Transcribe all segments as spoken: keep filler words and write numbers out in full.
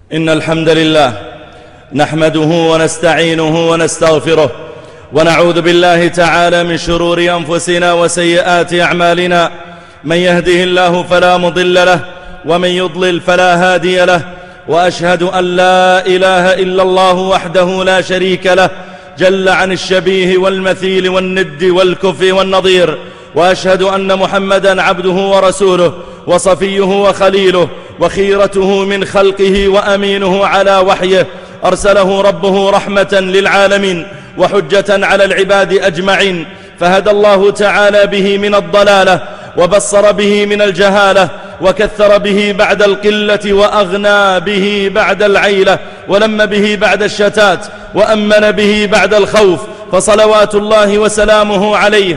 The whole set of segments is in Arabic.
إن الحمد لله نحمده ونستعينه ونستغفره ونعوذ بالله تعالى من شرور أنفسنا وسيئات أعمالنا. من يهده الله فلا مضل له ومن يضلل فلا هادي له، وأشهد أن لا إله إلا الله وحده لا شريك له جل عن الشبيه والمثيل والند والكف والنظير، وأشهد أن محمدا عبده ورسوله وصفيه وخليله وخيرته من خلقه وأمينه على وحيه، أرسله ربه رحمة للعالمين وحجة على العباد أجمعين، فهدى الله تعالى به من الضلالة وبصر به من الجهالة وكثر به بعد القلة وأغنى به بعد العيلة ولم به بعد الشتات وأمن به بعد الخوف، فصلوات الله وسلامه عليه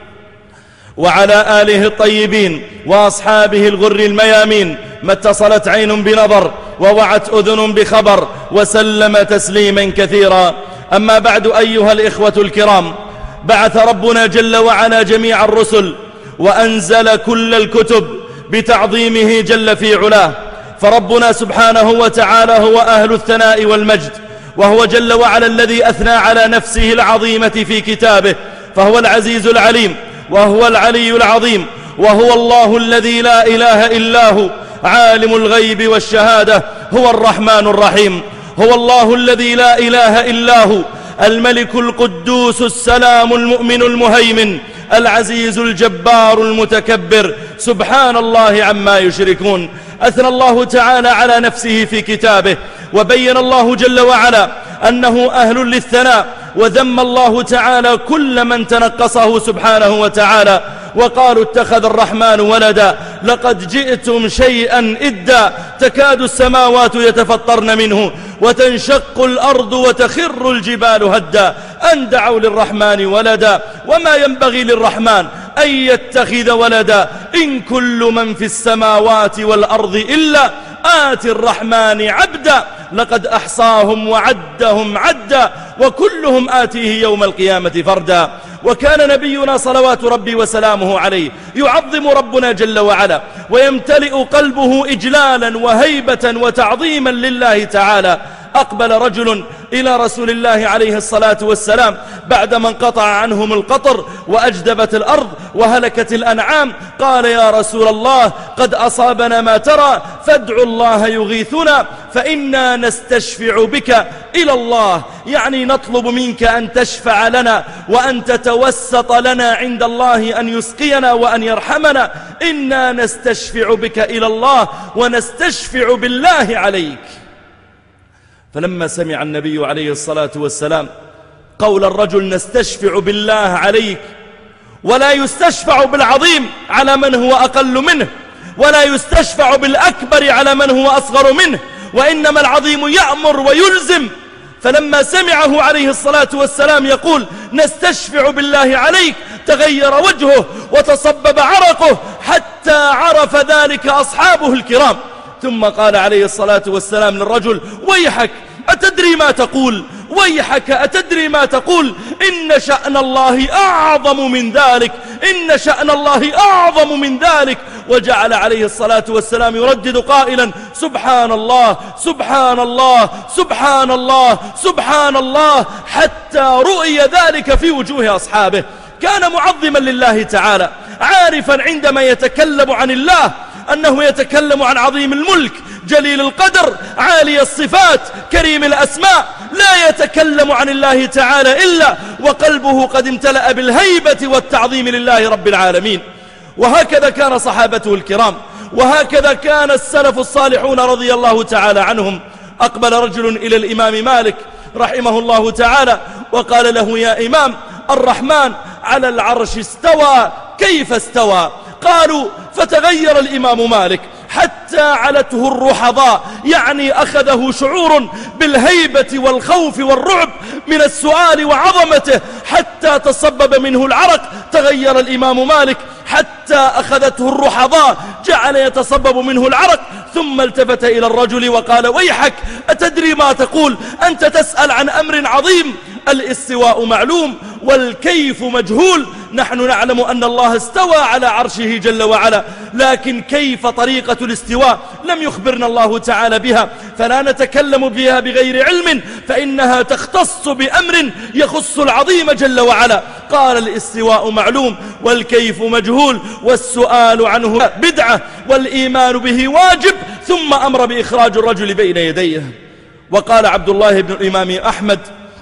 وعلى آله الطيبين وأصحابه الغر الميامين، ما اتصلت عين بنظر ووعت أذن بخبر وسلم تسليما كثيرا. أما بعد أيها الإخوة الكرام، بعث ربنا جل وعلا جميع الرسل وأنزل كل الكتب بتعظيمه جل في علاه، فربنا سبحانه وتعالى هو أهل الثناء والمجد، وهو جل وعلا الذي أثنى على نفسه العظيمة في كتابه، فهو العزيز العليم وهو العلي العظيم، وهو الله الذي لا إله إلا هو عالم الغيب والشهادة، هو الرحمن الرحيم، هو الله الذي لا إله إلا هو الملك القدوس السلام المؤمن المهيمن العزيز الجبار المتكبر، سبحان الله عما يشركون. أثنى الله تعالى على نفسه في كتابه، وبين الله جل وعلا أنه أهل للثناء، وذم الله تعالى كل من تنقصه سبحانه وتعالى، وقالوا اتخذ الرحمن ولدا لقد جئتم شيئا إدا تكاد السماوات يتفطرن منه وتنشق الأرض وتخر الجبال هدا أن دعوا للرحمن ولدا وما ينبغي للرحمن أن يتخذ ولدا إن كل من في السماوات والأرض إلا آتي الرحمن عبدا لقد أحصاهم وعدهم عدا وكلهم آتيه يوم القيامة فردا. وكان نبينا صلوات ربي وسلامه عليه يعظم ربنا جل وعلا ويمتلئ قلبه إجلالا وهيبة وتعظيما لله تعالى. أقبل رجل إلى رسول الله عليه الصلاة والسلام بعدما انقطع عنهم القطر وأجدبت الأرض وهلكت الأنعام، قال يا رسول الله قد أصابنا ما ترى فادعوا الله يغيثنا فإنا نستشفع بك إلى الله، يعني نطلب منك أن تشفع لنا وأن تتوسط لنا عند الله أن يسقينا وأن يرحمنا، إنا نستشفع بك إلى الله ونستشفع بالله عليك. فلما سمع النبي عليه الصلاة والسلام قول الرجل نستشفع بالله عليك، ولا يستشفع بالعظيم على من هو أقل منه، ولا يستشفع بالأكبر على من هو أصغر منه، وإنما العظيم يأمر ويلزم، فلما سمعه عليه الصلاة والسلام يقول نستشفع بالله عليك تغير وجهه وتصبب عرقه حتى عرف ذلك أصحابه الكرام، ثم قال عليه الصلاة والسلام للرجل ويحك أتدري ما تقول، ويحك أتدري ما تقول، إن شأن الله أعظم من ذلك، إن شأن الله أعظم من ذلك. وجعل عليه الصلاة والسلام يردد قائلا سبحان الله سبحان الله سبحان الله سبحان الله حتى رؤي ذلك في وجوه أصحابه. كان معظما لله تعالى، عارفا عندما يتكلم عن الله أنه يتكلم عن عظيم الملك جليل القدر عالي الصفات كريم الأسماء، لا يتكلم عن الله تعالى إلا وقلبه قد امتلأ بالهيبة والتعظيم لله رب العالمين. وهكذا كان صحابته الكرام، وهكذا كان السلف الصالحون رضي الله تعالى عنهم. أقبل رجل إلى الإمام مالك رحمه الله تعالى وقال له يا إمام الرحمن على العرش استوى كيف استوى؟ قالوا فتغير الإمام مالك حتى علته الرحضاء، يعني أخذه شعور بالهيبة والخوف والرعب من السؤال وعظمته حتى تصبب منه العرق. تغير الإمام مالك حتى أخذته الرحضاء جعل يتصبب منه العرق، ثم التفت إلى الرجل وقال: ويحك، أتدري ما تقول؟ أنت تسأل عن أمر عظيم، الاستواء معلوم والكيف مجهول. نحن نعلم أن الله استوى على عرشه جل وعلا، لكن كيف طريقة الاستواء لم يخبرنا الله تعالى بها، فلا نتكلم بها بغير علم، فإنها تختص بأمر يخص العظيم جل وعلا. قال: الاستواء معلوم والكيف مجهول، والسؤال عنه بدعة والإيمان به واجب، ثم أمر بإخراج الرجل بين يديه. وقال عبد الله بن الإمام أحمد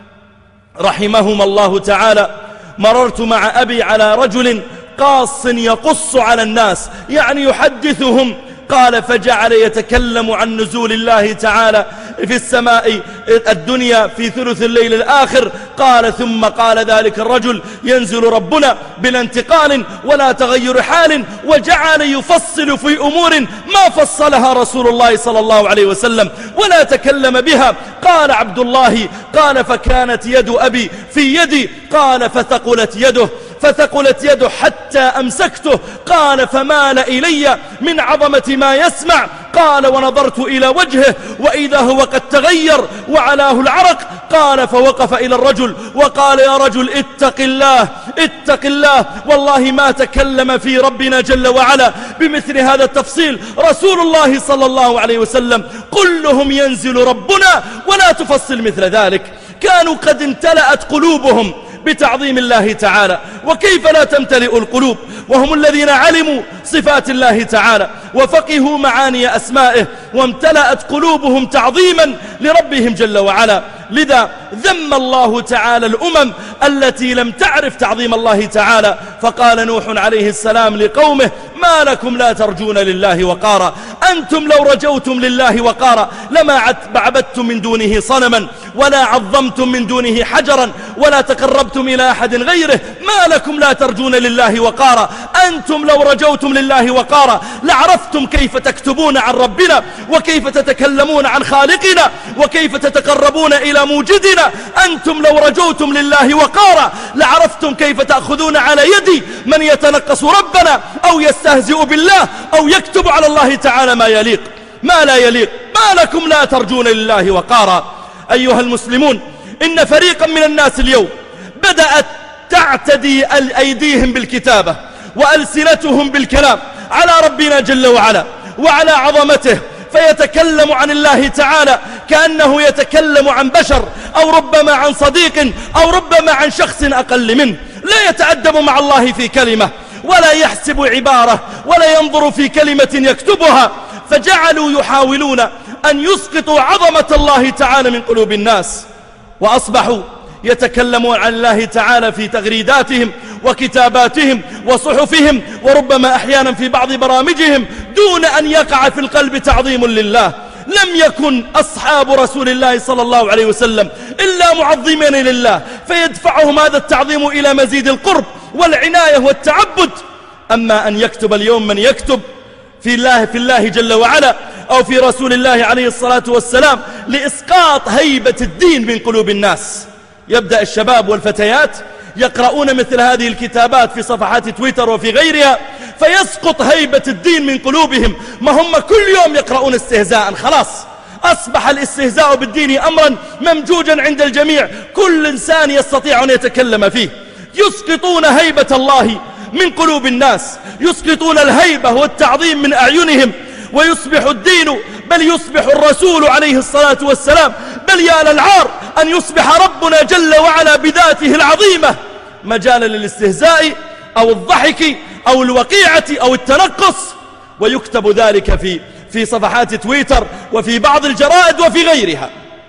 رحمهما الله تعالى: مررت مع أبي على رجل قاص يقص على الناس، يعني يحدثهم. قال: فجعل يتكلم عن نزول الله تعالى في السماء الدنيا في ثلث الليل الآخر. قال: ثم قال ذلك الرجل: ينزل ربنا بلا انتقال ولا تغير حال، وجعل يفصل في أمور ما فصلها رسول الله صلى الله عليه وسلم ولا تكلم بها. قال عبد الله: قال: فكانت يد أبي في يدي. قال: فثقلت يده فثقلت يده حتى أمسكته. قال: فمال إلي من عظمة ما يسمع. قال: ونظرت إلى وجهه وإذا هو قد تغير وعلاه العرق. قال: فوقف إلى الرجل وقال: يا رجل، اتق الله اتق الله، والله ما تكلم في ربنا جل وعلا بمثل هذا التفصيل رسول الله صلى الله عليه وسلم. قل لهم ينزل ربنا ولا تفصل مثل ذلك. كانوا قد امتلأت قلوبهم بتعظيم الله تعالى، وكيف لا تمتلئ القلوب وهم الذين علموا صفات الله تعالى وفقهوا معاني أسمائه، وامتلأت قلوبهم تعظيما لربهم جل وعلا. لذا ذم الله تعالى الأمم التي لم تعرف تعظيم الله تعالى، فقال نوح عليه السلام لقومه: ما لكم لا ترجون لله وقارا، أنتم لو رجوتم لله وقارا لما عبدتم من دونه صنما ولا عظمتم من دونه حجرا ولا تقربتم إلى أحد غيره. ما لكم لا ترجون لله وقارا، أنتم لو رجوتم لله وقارا لعرفتم كيف تكتبون عن ربنا، وكيف تتكلمون عن خالقنا، وكيف تتقربون إلى موجدنا. أنتم لو رجوتم لله وقارا لعرفتم كيف تأخذون على يد من يتنقص ربنا أو يستهزئ بالله أو يكتب على الله تعالى ما يليق ما لا يليق. ما لكم لا ترجون لله وقارا. أيها المسلمون، إن فريقا من الناس اليوم بدأت تعتدي أيديهم بالكتابة وألسنتهم بالكلام على ربنا جل وعلا وعلى عظمته، فيتكلم عن الله تعالى كأنه يتكلم عن بشر، أو ربما عن صديق، أو ربما عن شخص أقل منه. لا يتأدب مع الله في كلمة، ولا يحسب عبارة، ولا ينظر في كلمة يكتبها. فجعلوا يحاولون أن يسقطوا عظمة الله تعالى من قلوب الناس، وأصبحوا يتكلمون عن الله تعالى في تغريداتهم وكتاباتهم وصحفهم، وربما أحيانا في بعض برامجهم، دون أن يقع في القلب تعظيم لله. لم يكن أصحاب رسول الله صلى الله عليه وسلم إلا معظمين لله، فيدفعهم هذا التعظيم إلى مزيد القرب والعناية والتعبد. أما أن يكتب اليوم من يكتب في الله في الله جل وعلا أو في رسول الله عليه الصلاة والسلام لإسقاط هيبة الدين من قلوب الناس. يبدأ الشباب والفتيات يقرؤون مثل هذه الكتابات في صفحات تويتر وفي غيرها، فيسقط هيبة الدين من قلوبهم. ما هم كل يوم يقرؤون استهزاء، خلاص أصبح الاستهزاء بالدين أمرا ممجوجا عند الجميع، كل إنسان يستطيع أن يتكلم فيه. يسقطون هيبة الله من قلوب الناس، يسقطون الهيبة والتعظيم من أعينهم، ويصبح الدين، بل يصبح الرسول عليه الصلاة والسلام، بل يا للعار أن يصبح ربنا جل وعلا بذاته العظيمة مجالا للاستهزاء أو الضحك أو الوقيعة أو التنقص، ويكتب ذلك في في صفحات تويتر وفي بعض الجرائد وفي غيرها.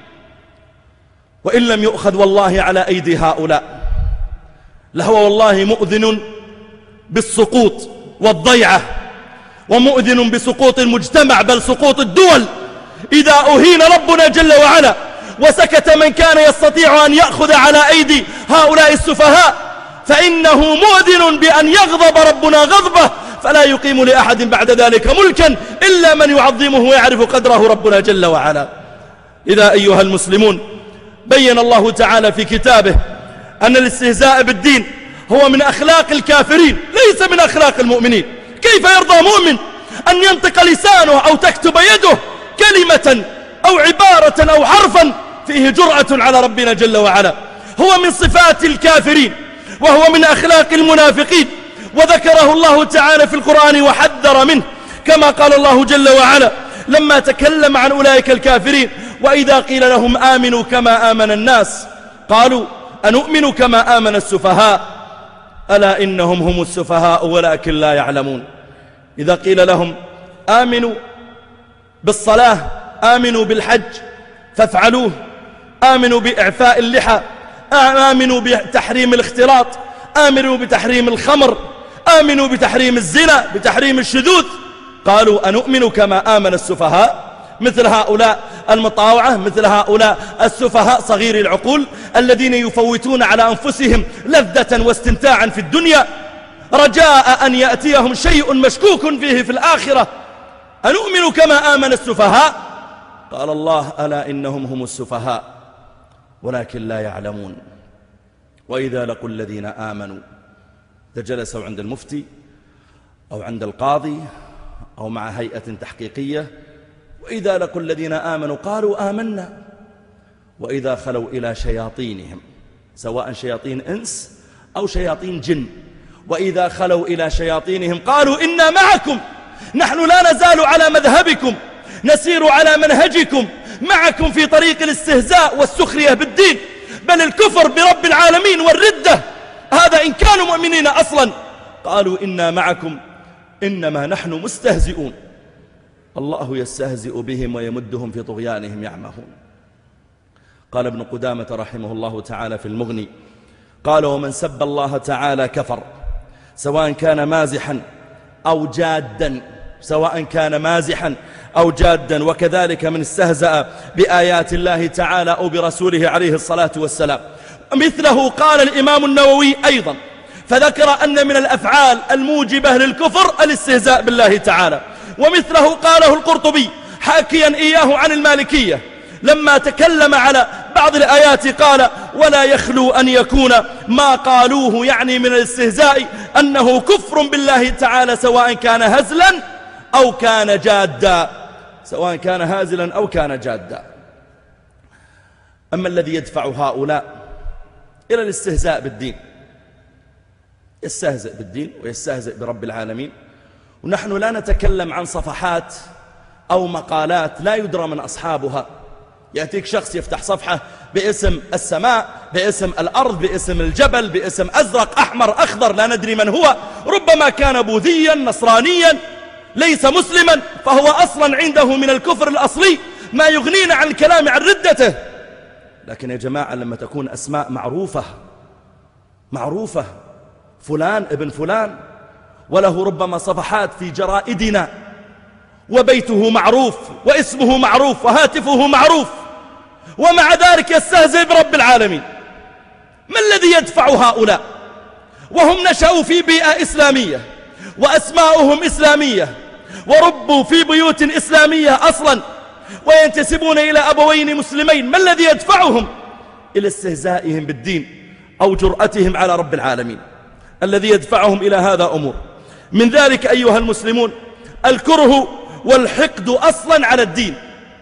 وإن لم يؤخذ والله على أيدي هؤلاء لهو والله مؤذن بالسقوط والضيعة، ومؤذن بسقوط المجتمع، بل سقوط الدول، إذا أهين ربنا جل وعلا وسكت من كان يستطيع أن يأخذ على أيدي هؤلاء السفهاء، فإنه مؤذن بأن يغضب ربنا غضبه، فلا يقيم لأحد بعد ذلك ملكا إلا من يعظمه ويعرف قدره ربنا جل وعلا. إذا أيها المسلمون، بين الله تعالى في كتابه أن الاستهزاء بالدين هو من أخلاق الكافرين ليس من أخلاق المؤمنين. كيف يرضى مؤمن أن ينطق لسانه أو تكتب يده كلمة أو عبارة أو حرفا فيه جرأة على ربنا جل وعلا؟ هو من صفات الكافرين وهو من أخلاق المنافقين، وذكره الله تعالى في القرآن وحذر منه، كما قال الله جل وعلا لما تكلم عن أولئك الكافرين: وإذا قيل لهم آمنوا كما آمن الناس قالوا أنؤمن كما آمن السفهاء ألا إنهم هم السفهاء ولكن لا يعلمون. إذا قيل لهم آمنوا بالصلاة، آمنوا بالحج فافعلوه، آمنوا بإعفاء اللحى، آمنوا بتحريم الاختلاط، آمنوا بتحريم الخمر، آمنوا بتحريم الزنا، بتحريم الشذوذ، قالوا أنؤمن كما آمن السفهاء. مثل هؤلاء المطاوعة، مثل هؤلاء السفهاء صغير العقول الذين يفوتون على أنفسهم لذة واستمتاعا في الدنيا رجاء أن يأتيهم شيء مشكوك فيه في الآخرة. أنؤمن كما آمن السفهاء؟ قال الله: ألا إنهم هم السفهاء ولكن لا يعلمون. وإذا لقوا الذين آمنوا، إذا جلسوا عند المفتي أو عند القاضي أو مع هيئة تحقيقية، وإذا لقوا الذين آمنوا قالوا آمنا، وإذا خلوا إلى شياطينهم، سواء شياطين إنس أو شياطين جن، وإذا خلوا إلى شياطينهم قالوا إنا معكم، نحن لا نزال على مذهبكم، نسير على منهجكم، معكم في طريق الاستهزاء والسخرية بالدين، بل الكفر برب العالمين والردة، هذا إن كانوا مؤمنين أصلا. قالوا إنا معكم إنما نحن مستهزئون، الله يستهزئ بهم ويمدهم في طغيانهم يعمهون. قال ابن قدامة رحمه الله تعالى في المغني، قال: ومن سب الله تعالى كفر، سواء كان مازحا أو جادا، سواء كان مازحا أو جادا، وكذلك من استهزأ بآيات الله تعالى أو برسوله عليه الصلاة والسلام. مثله قال الإمام النووي أيضا، فذكر أن من الأفعال الموجبة للكفر الاستهزاء بالله تعالى. ومثله قاله القرطبي حاكيا إياه عن المالكية لما تكلم على بعض الآيات، قال: ولا يخلو أن يكون ما قالوه يعني من الاستهزاء أنه كفر بالله تعالى، سواء كان هزلا أو كان جادا، سواء كان هازلا أو كان جادا. أما الذي يدفع هؤلاء إلى الاستهزاء بالدين، يستهزئ بالدين ويستهزئ برب العالمين، ونحن لا نتكلم عن صفحات أو مقالات لا يدرى من أصحابها. يأتيك شخص يفتح صفحة باسم السماء، باسم الأرض، باسم الجبل، باسم أزرق أحمر أخضر لا ندري من هو، ربما كان بوذيا نصرانيا ليس مسلما، فهو أصلا عنده من الكفر الأصلي ما يغنينا عن الكلام عن ردته. لكن يا جماعة لما تكون أسماء معروفة معروفة، فلان ابن فلان، وله ربما صفحات في جرائدنا، وبيته معروف واسمه معروف وهاتفه معروف، ومع ذلك يستهزئ برب العالمين، ما الذي يدفع هؤلاء وهم نشأوا في بيئة إسلامية وأسماؤهم إسلامية وربوا في بيوت إسلامية أصلا وينتسبون إلى أبوين مسلمين؟ ما الذي يدفعهم إلى استهزائهم بالدين أو جرأتهم على رب العالمين؟ الذي يدفعهم إلى هذا أمور. من ذلك أيها المسلمون الكره والحقد أصلا على الدين،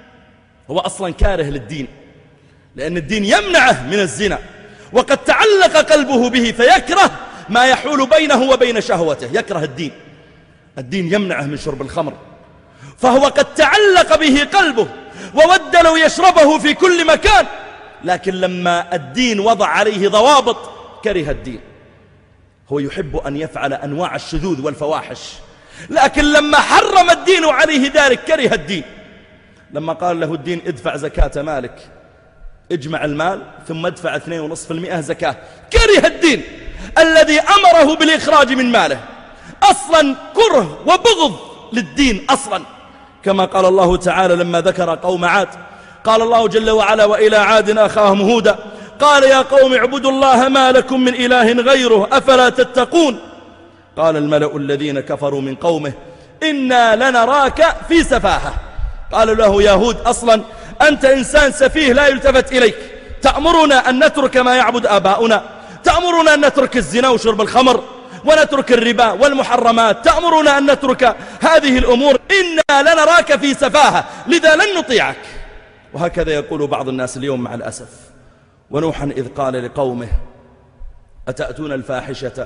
هو أصلا كاره للدين، لأن الدين يمنعه من الزنا، وقد تعلق قلبه به فيكره ما يحول بينه وبين شهوته، يكره الدين، الدين يمنعه من شرب الخمر، فهو قد تعلق به قلبه وود لو يشربه في كل مكان، لكن لما الدين وضع عليه ضوابط كره الدين. هو يحب أن يفعل أنواع الشذوذ والفواحش، لكن لما حرم الدين عليه ذلك كره الدين. لما قال له الدين ادفع زكاة مالك، اجمع المال ثم ادفع اثنين ونصف في المئة زكاة، كره الدين الذي أمره بالإخراج من ماله. أصلا كره وبغض للدين أصلا، كما قال الله تعالى لما ذكر قوم عاد، قال الله جل وعلا: وإلى عاد أخاهم هودا قال يا قوم اعبدوا الله ما لكم من إله غيره أفلا تتقون. قال الملأ الذين كفروا من قومه إنا لنراك في سفاهة. قالوا له يا هود أصلا أنت إنسان سفيه لا يلتفت إليك، تأمرنا أن نترك ما يعبد آباؤنا، تأمرنا أن نترك الزنا وشرب الخمر ونترك الربا والمحرمات، تأمرنا أن نترك هذه الأمور، إنا لنراك في سفاهة لذا لن نطيعك. وهكذا يقول بعض الناس اليوم مع الأسف. ونوحا إذ قال لقومه أتأتون الفاحشة،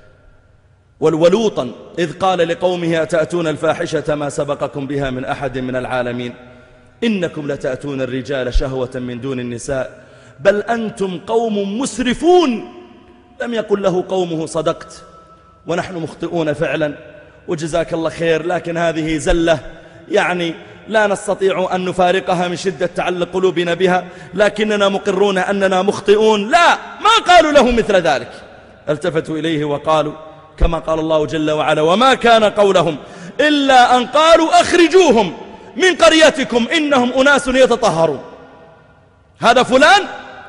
والولوطا إذ قال لقومه أتأتون الفاحشة ما سبقكم بها من أحد من العالمين إنكم لتأتون الرجال شهوة من دون النساء بل أنتم قوم مسرفون. لم يقل له قومه صدقت ونحن مخطئون فعلا وجزاك الله خير، لكن هذه زلة يعني لا نستطيع أن نفارقها من شدة تعلق قلوبنا بها، لكننا مقرون أننا مخطئون. لا، ما قالوا له مثل ذلك، التفتوا إليه وقالوا كما قال الله جل وعلا وما كان قولهم إلا أن قالوا أخرجوهم من قريتكم إنهم أناس يتطهرون. هذا فلان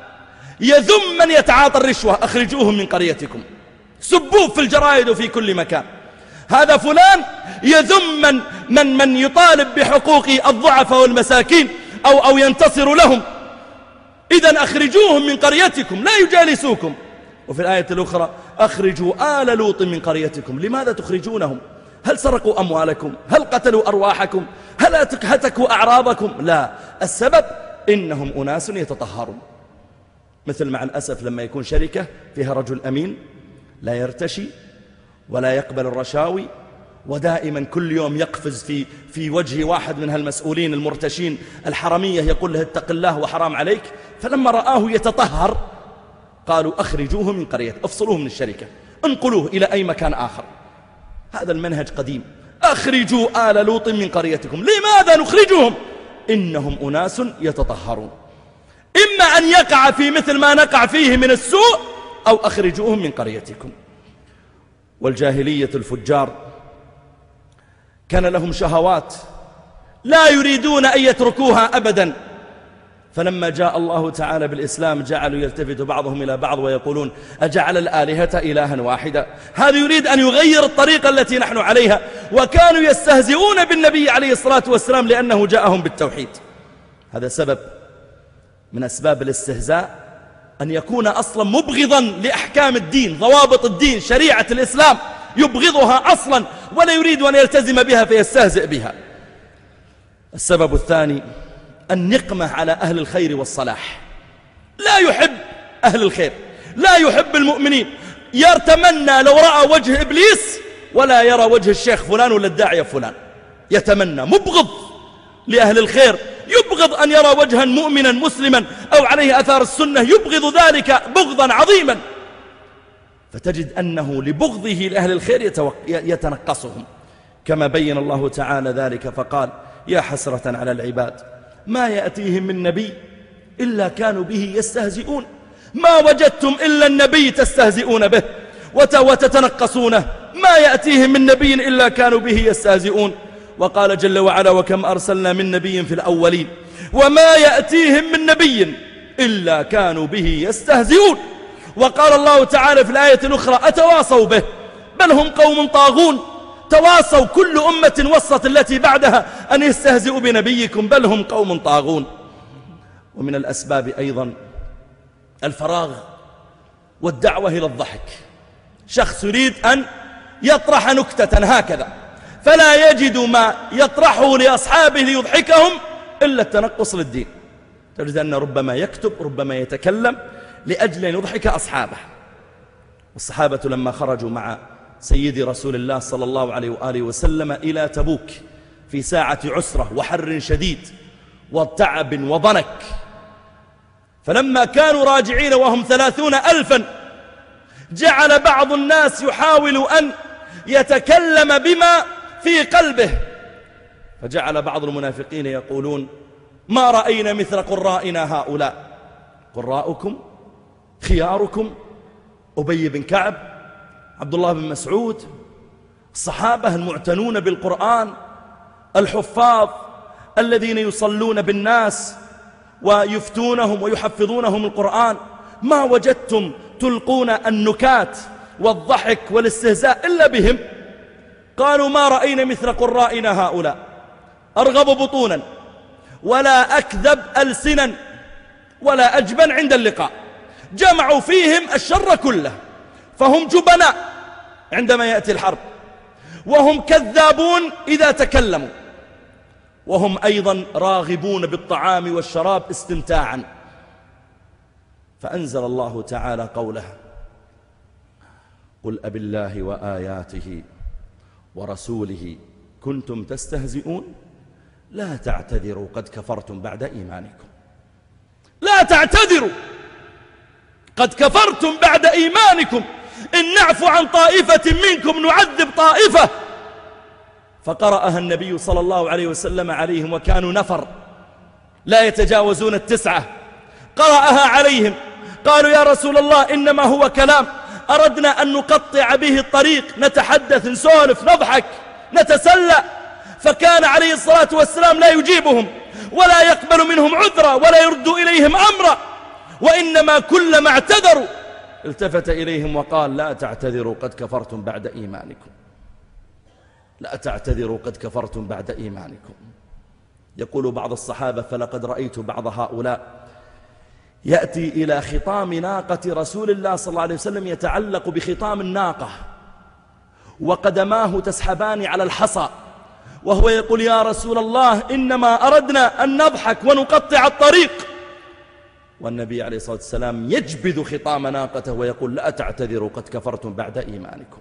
يذم من يتعاطى الرشوة، أخرجوهم من قريتكم، سبوه في الجرائد وفي كل مكان. هذا فلان يذم من, من, من يطالب بحقوق الضعفاء والمساكين أو, أو ينتصر لهم، إذن أخرجوهم من قريتكم لا يجالسوكم. وفي الآية الأخرى أخرجوا آل لوط من قريتكم. لماذا تخرجونهم؟ هل سرقوا أموالكم؟ هل قتلوا أرواحكم؟ هل هتكوا أعراضكم؟ لا، السبب إنهم أناس يتطهرون. مثل مع الأسف لما يكون شركة فيها رجل أمين لا يرتشي ولا يقبل الرشاوي، ودائما كل يوم يقفز في, في وجه واحد من هالمسؤولين المرتشين الحرمية يقول له اتق الله وحرام عليك، فلما رآه يتطهر قالوا أخرجوه من قرية، افصلوه من الشركة، انقلوه إلى أي مكان آخر. هذا المنهج قديم. أخرجوا آل لوط من قريتكم. لماذا نخرجهم؟ إنهم أناس يتطهرون. إما أن يقع في مثل ما نقع فيه من السوء أو أخرجوهم من قريتكم. والجاهلية الفجار كان لهم شهوات لا يريدون أن يتركوها أبدا، فلما جاء الله تعالى بالإسلام جعلوا يلتفت بعضهم إلى بعض ويقولون أجعل الآلهة إلها واحدا. هذا يريد أن يغير الطريقة التي نحن عليها، وكانوا يستهزئون بالنبي عليه الصلاة والسلام لأنه جاءهم بالتوحيد. هذا سبب من أسباب الاستهزاء أن يكون أصلا مبغضا لأحكام الدين، ضوابط الدين، شريعة الإسلام يبغضها أصلا ولا يريد أن يلتزم بها فيستهزئ بها. السبب الثاني النقمة على أهل الخير والصلاح. لا يحب أهل الخير، لا يحب المؤمنين، يتمنى لو رأى وجه إبليس ولا يرى وجه الشيخ فلان ولا الداعية فلان، يتمنى، مبغض لأهل الخير، يبغض أن يرى وجها مؤمنا مسلما أو عليه أثار السنة، يبغض ذلك بغضا عظيما. فتجد أنه لبغضه لأهل الخير يتنقصهم، كما بين الله تعالى ذلك فقال يا حسرة على العباد ما يأتيهم من نبي إلا كانوا به يستهزئون. ما وجدتم إلا النبي تستهزئون به وتتنقصونه، ما يأتيهم من نبي إلا كانوا به يستهزئون. وقال جل وعلا وكم أرسلنا من نبي في الأولين وما يأتيهم من نبي إلا كانوا به يستهزئون. وقال الله تعالى في الآية الأخرى أتواصوا به بل هم قوم طاغون. تواصوا، كل أمة وسط التي بعدها أن يستهزئوا بنبيكم بل هم قوم طاغون. ومن الأسباب أيضا الفراغ والدعوة إلى الضحك. شخص يريد أن يطرح نكتة هكذا فلا يجد ما يطرحه لأصحابه ليضحكهم إلا التنقص للدين. تجد أن ربما يكتب ربما يتكلم لأجل أن يضحك أصحابه. والصحابة لما خرجوا مع سيدي رسول الله صلى الله عليه وآله وسلم إلى تبوك في ساعة عسرة وحر شديد وتعب وضنك، فلما كانوا راجعين وهم ثلاثون ألفا جعل بعض الناس يحاول أن يتكلم بما في قلبه، فجعل بعض المنافقين يقولون ما رأينا مثل قرائنا هؤلاء. قراؤكم خياركم أبي بن كعب، عبد الله بن مسعود، الصحابة المعتنون بالقرآن، الحفاظ الذين يصلون بالناس ويفتونهم ويحفظونهم القرآن، ما وجدتم تلقون النكات والضحك والاستهزاء إلا بهم. قالوا ما رأينا مثل قرائنا هؤلاء، أرغب بطونا ولا أكذب ألسنا ولا أجبن عند اللقاء. جمعوا فيهم الشر كله، فهم جبناء عندما يأتي الحرب، وهم كذابون إذا تكلموا، وهم أيضا راغبون بالطعام والشراب استمتاعا. فأنزل الله تعالى قوله: قل أبالله وآياته ورسوله كنتم تستهزئون لا تعتذروا قد كفرتم بعد إيمانكم. لا تعتذروا قد كفرتم بعد إيمانكم إن نعفو عن طائفة منكم نعذب طائفة. فقرأها النبي صلى الله عليه وسلم عليهم، وكانوا نفر لا يتجاوزون التسعة. قرأها عليهم، قالوا يا رسول الله إنما هو كلام أردنا أن نقطع به الطريق، نتحدث نسولف نضحك نتسلى. فكان عليه الصلاة والسلام لا يجيبهم ولا يقبل منهم عذرا ولا يرد إليهم أمرا، وإنما كلما اعتذروا التفت إليهم وقال: لا تعتذروا قد كفرتم بعد إيمانكم. لا تعتذروا قد كفرتم بعد إيمانكم. يقول بعض الصحابة: فلقد رأيت بعض هؤلاء يأتي إلى خطام ناقة رسول الله صلى الله عليه وسلم يتعلق بخطام الناقة وقدماه تسحبان على الحصى، وهو يقول: يا رسول الله إنما أردنا أن نضحك ونقطع الطريق. والنبي عليه الصلاة والسلام يجبد خطام ناقته ويقول: لا تعتذروا قد كفرتم بعد إيمانكم.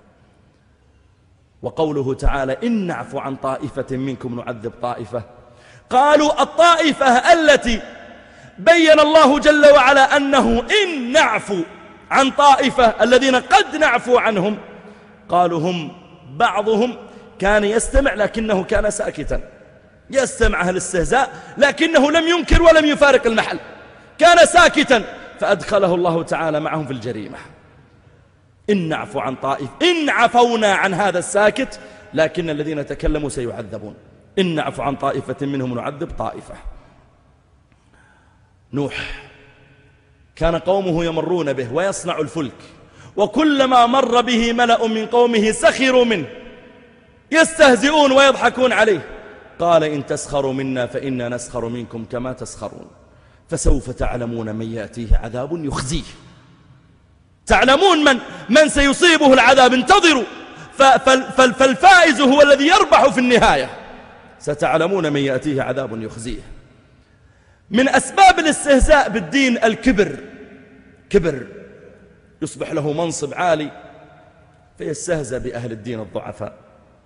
وقوله تعالى: إن نعفو عن طائفة منكم نعذب طائفة، قالوا الطائفة التي بين الله جل وعلا أنه إن نعفو عن طائفة الذين قد نعفو عنهم، قالوا هم بعضهم كان يستمع لكنه كان ساكتا، يستمع أهل الاستهزاء لكنه لم ينكر ولم يفارق المحل، كان ساكتا، فأدخله الله تعالى معهم في الجريمة. إن نعفو عن طائف، إن عفونا عن هذا الساكت لكن الذين تكلموا سيعذبون. إن نعفو عن طائفة منهم نعذب طائفة. نوح كان قومه يمرون به ويصنع الفلك، وكلما مر به ملأ من قومه سخروا منه يستهزئون ويضحكون عليه. قال: إن تسخروا منا فإنا نسخر منكم كما تسخرون، فسوف تعلمون من يأتيه عذاب يخزيه. تعلمون من, من سيصيبه العذاب، انتظروا، فالفائز هو الذي يربح في النهاية. ستعلمون من يأتيه عذاب يخزيه. من أسباب الاستهزاء بالدين الكبر، كبر يصبح له منصب عالي فيستهزأ بأهل الدين الضعفاء،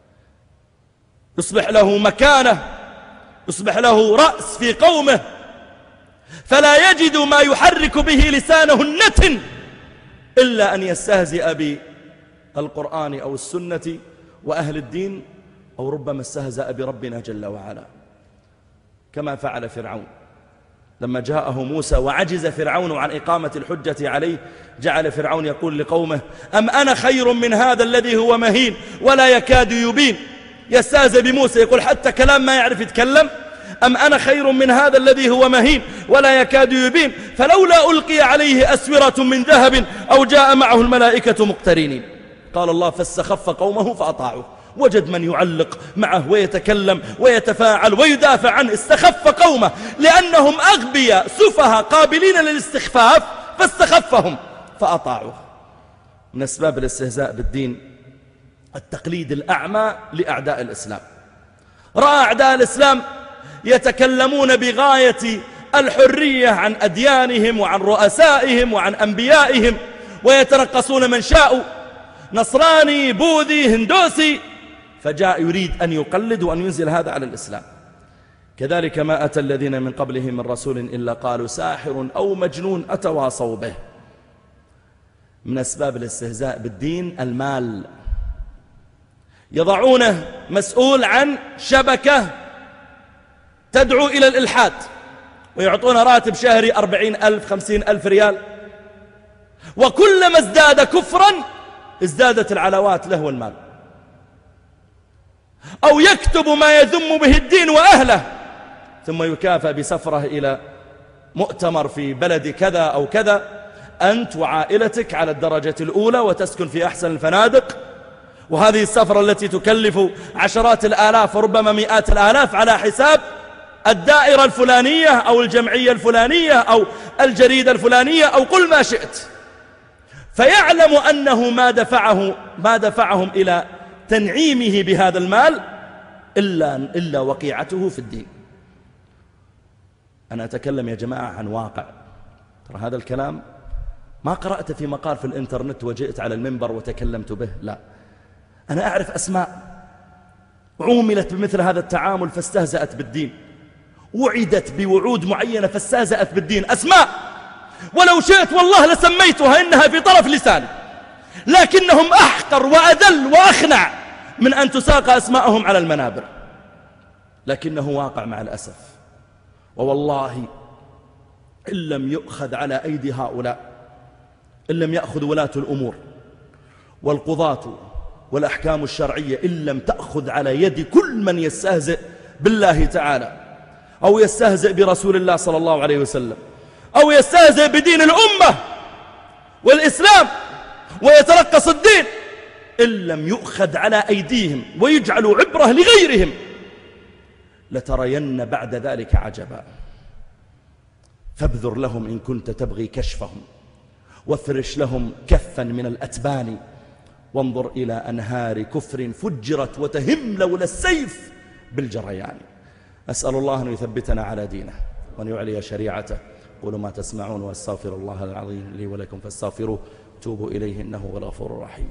يصبح له مكانة، يصبح له رأس في قومه، فلا يجد ما يحرك به لسانه النتن إلا أن يستهزئ بالقرآن أو السنة وأهل الدين، أو ربما استهزأ بربنا جل وعلا، كما فعل فرعون لما جاءه موسى وعجز فرعون عن إقامة الحجة عليه. جعل فرعون يقول لقومه: أم أنا خير من هذا الذي هو مهين ولا يكاد يبين. يستهزئ بموسى، يقول حتى كلام ما يعرف يتكلم. أم أنا خير من هذا الذي هو مهين ولا يكاد يبين، فلولا ألقي عليه أسورة من ذهب أو جاء معه الملائكة مقترنين. قال الله: فاستخف قومه فأطاعوه. وجد من يعلق معه ويتكلم ويتفاعل ويدافع عنه، استخف قومه لأنهم أغبياء سفهاء قابلين للاستخفاف، فاستخفهم فأطاعوه. من أسباب الاستهزاء بالدين التقليد الأعمى لأعداء الإسلام. رأى أعداء الإسلام يتكلمون بغاية الحرية عن أديانهم وعن رؤسائهم وعن أنبيائهم، ويترقصون من شاءوا، نصراني بوذي هندوسي، فجاء يريد أن يقلد وأن ينزل هذا على الإسلام. كذلك ما أتى الذين من قبلهم من رسول إلا قالوا ساحر أو مجنون أتواصوا به. من أسباب الاستهزاء بالدين المال، يضعونه مسؤول عن شبكة تدعو إلى الإلحاد ويعطون راتب شهري أربعين ألف خمسين ألف ريال، وكلما ازداد كفرا ازدادت العلاوات له والمال. أو يكتب ما يذم به الدين وأهله ثم يكافأ بسفره إلى مؤتمر في بلد كذا أو كذا، أنت وعائلتك على الدرجة الأولى وتسكن في أحسن الفنادق، وهذه السفرة التي تكلف عشرات الآلاف وربما مئات الآلاف على حساب الدائرة الفلانية أو الجمعية الفلانية أو الجريدة الفلانية أو قل ما شئت، فيعلم أنه ما دفعه ما دفعهم إلى تنعيمه بهذا المال إلا, إلا وقيعته في الدين. أنا أتكلم يا جماعة عن واقع، ترى هذا الكلام ما قرأت في مقال في الإنترنت وجئت على المنبر وتكلمت به، لا، أنا أعرف أسماء عوملت بمثل هذا التعامل فاستهزأت بالدين، وعدت بوعود معينة فاستهزأت بالدين، أسماء ولو شئت والله لسميتها، إنها في طرف لساني، لكنهم أحقر وأذل وأخنع من أن تساق أسماءهم على المنابر، لكنه واقع مع الأسف. ووالله إن لم يؤخذ على أيدي هؤلاء، إن لم يأخذ ولاة الأمور والقضاة والأحكام الشرعية، إن لم تأخذ على يد كل من يستهزئ بالله تعالى أو يستهزئ برسول الله صلى الله عليه وسلم أو يستهزئ بدين الأمة والإسلام ويترقص الدين، إن لم يؤخذ على أيديهم ويجعلوا عبرة لغيرهم لترين بعد ذلك عجبا. فابذر لهم إن كنت تبغي كشفهم، وافرش لهم كفا من الأتبان، وانظر إلى أنهار كفر فجرت وتهم لولا السيف بالجريان. أسأل الله أن يثبتنا على دينه وأن يعلي شريعته. قولوا ما تسمعون، واستغفر الله العظيم لي ولكم فاستغفروه، توبوا إليه إنه هو الغفور الرحيم.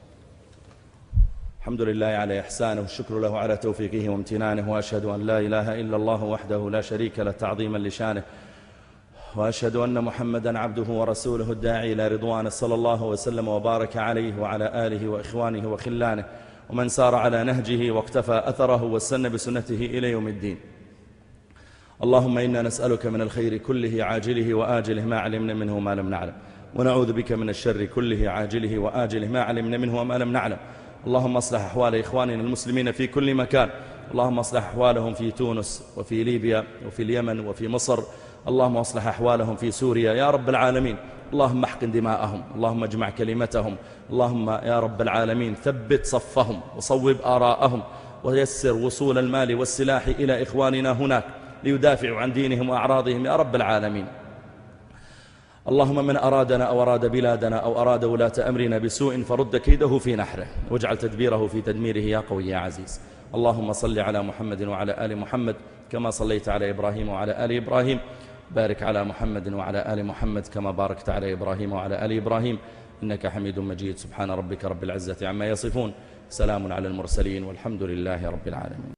الحمد لله على إحسانه، والشكر له على توفيقه وامتنانه، وأشهد أن لا إله إلا الله وحده لا شريك له تعظيما لشانه، وأشهد أن محمدا عبده ورسوله الداعي إلى رضوانه، صلى الله وسلم وبارك عليه وعلى آله وإخوانه وخلانه ومن سار على نهجه واقتفى أثره واستنى بسنته إلى يوم الدين. اللهم إنا نسألك من الخير كله عاجله وآجله ما علمنا منه وما لم نعلم، ونعوذ بك من الشر كله عاجله وآجله ما علمنا منه وما لم نعلم. اللهم اصلح أحوال إخواننا المسلمين في كل مكان، اللهم اصلح أحوالهم في تونس وفي ليبيا وفي اليمن وفي مصر، اللهم اصلح أحوالهم في سوريا يا رب العالمين. اللهم احقن دماءهم، اللهم اجمع كلمتهم، اللهم يا رب العالمين ثبت صفهم وصوب آراءهم، ويسر وصول المال والسلاح إلى إخواننا هناك ليدافعوا عن دينهم وأعراضهم يا رب العالمين. اللهم من أرادنا أو أراد بلادنا أو أراد ولاة أمرنا بسوء فرد كيده في نحره، واجعل تدبيره في تدميره يا قوي يا عزيز. اللهم صل على محمد وعلى آل محمد كما صليت على إبراهيم وعلى آل إبراهيم، بارك على محمد وعلى آل محمد كما باركت على إبراهيم وعلى آل إبراهيم إنك حميد مجيد. سبحان ربك رب العزة عما يصفون، سلام على المرسلين، والحمد لله رب العالمين.